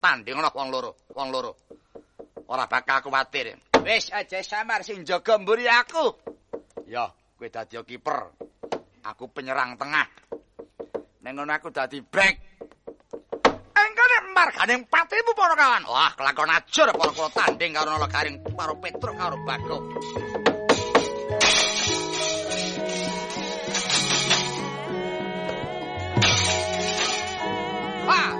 tanding ana wong loro. Ora bakal kuwatir. Wis aja samar sing jaga mburi aku. Ya, kowe dadi kiper. Aku penyerang tengah. Ning ngono aku dadi back. Engkone marganing patimu para kawan. Wah, kelakon ajur para kula tanding karo Nalagaring karo Petruk karo Bagong. Wah.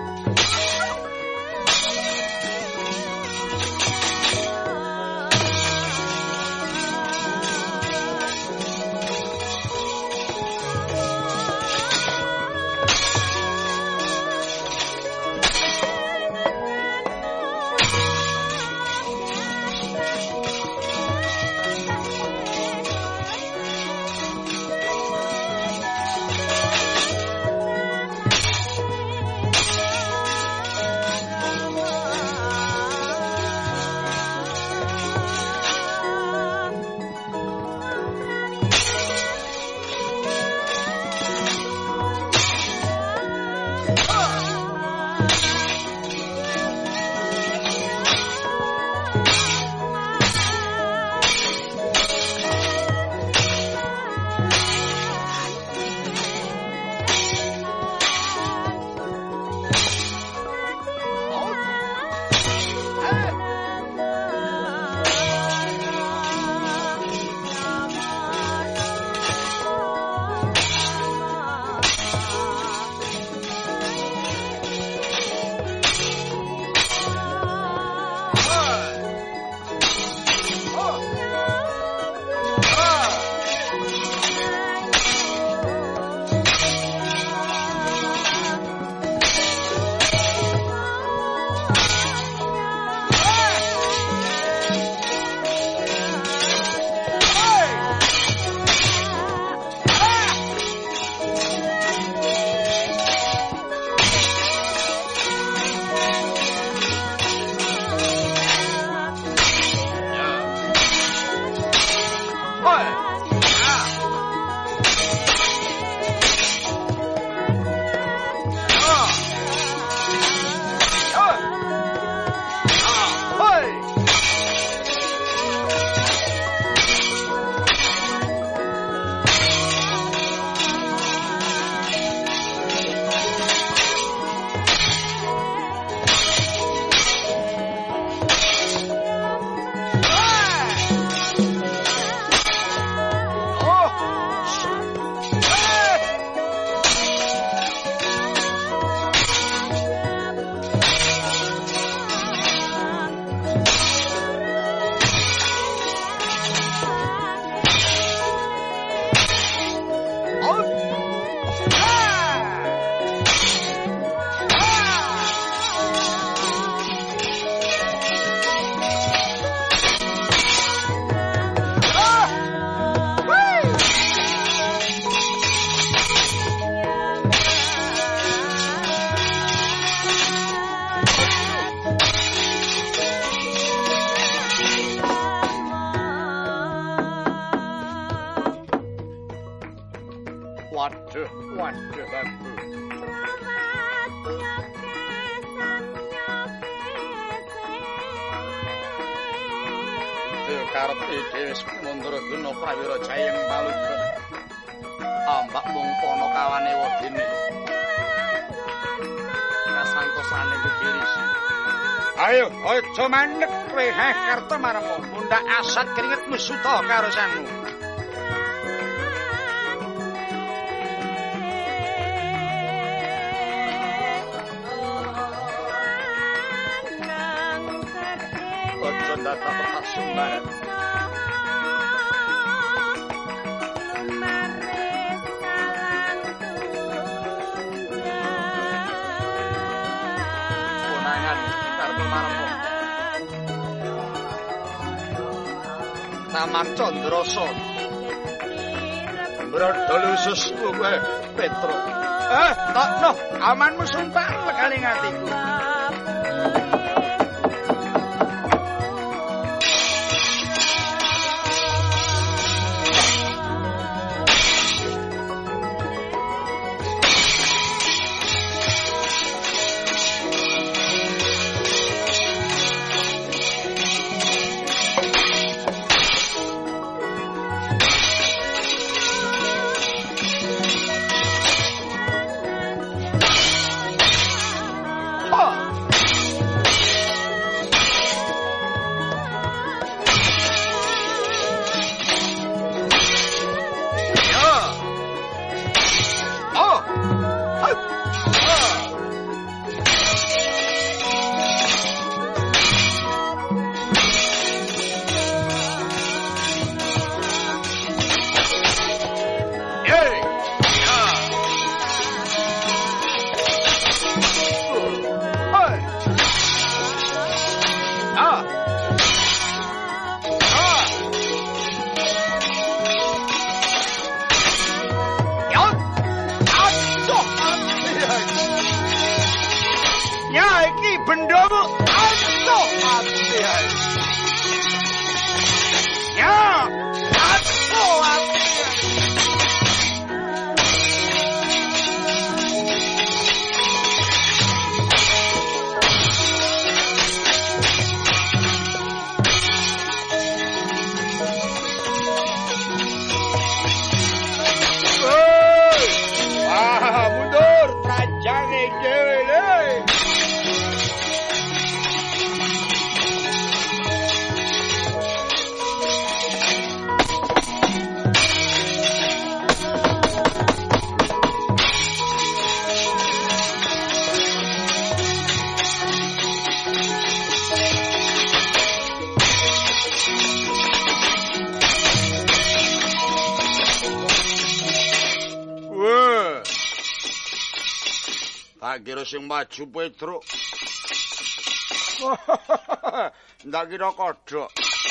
Waduh. Karep iki wis mundur guna prawira jayeng paluga. Ambak mungkono kawane wedine. Kasantosane kukirisi. Ayo, aja mandek kowe karta maremu. Mundak asat keringetmu suta karo sanmu. Ojo datang tepat sumbaran. Punangan sekitar pemarmu. Taman Condroso. Brodol ususku kowe, Petro. Tokno, amanmu sumpah lekali ngatiku. tak kira sing maju Pedro. Ndak kira kodhok.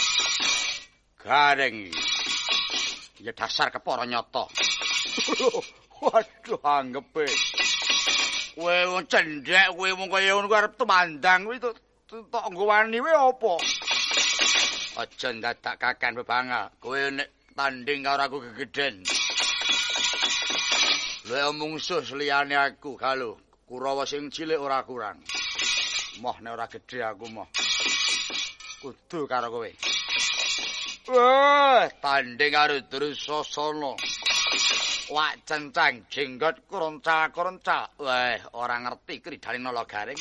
Gareng. Ya dasar kepara nyata. Waduh anggepe. Kowe wong cendhek, kowe mung kaya ngono arep temandang kuwi tok nggo wani wae apa? Aja ndadak kakan bebanga. Kowe nek tanding karo aku gegeden. Lha mungsuh liyane aku galo. Kurawa sing cilik ora kurang. Moh nek ora gedhe aku moh. Kudu karo kowe. Wah, tanding karo Drusasana. Wak cencang jenggot kuroncal-kuroncal. Wah, ora ngerti kridane nala garing.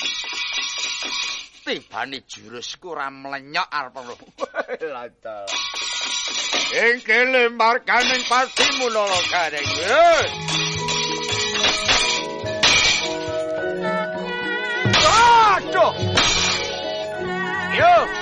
Tibane jurusku ora mlenyok arep lho. Lancar. Engke lembar kaning patimu nala garing. Aduh. Yo.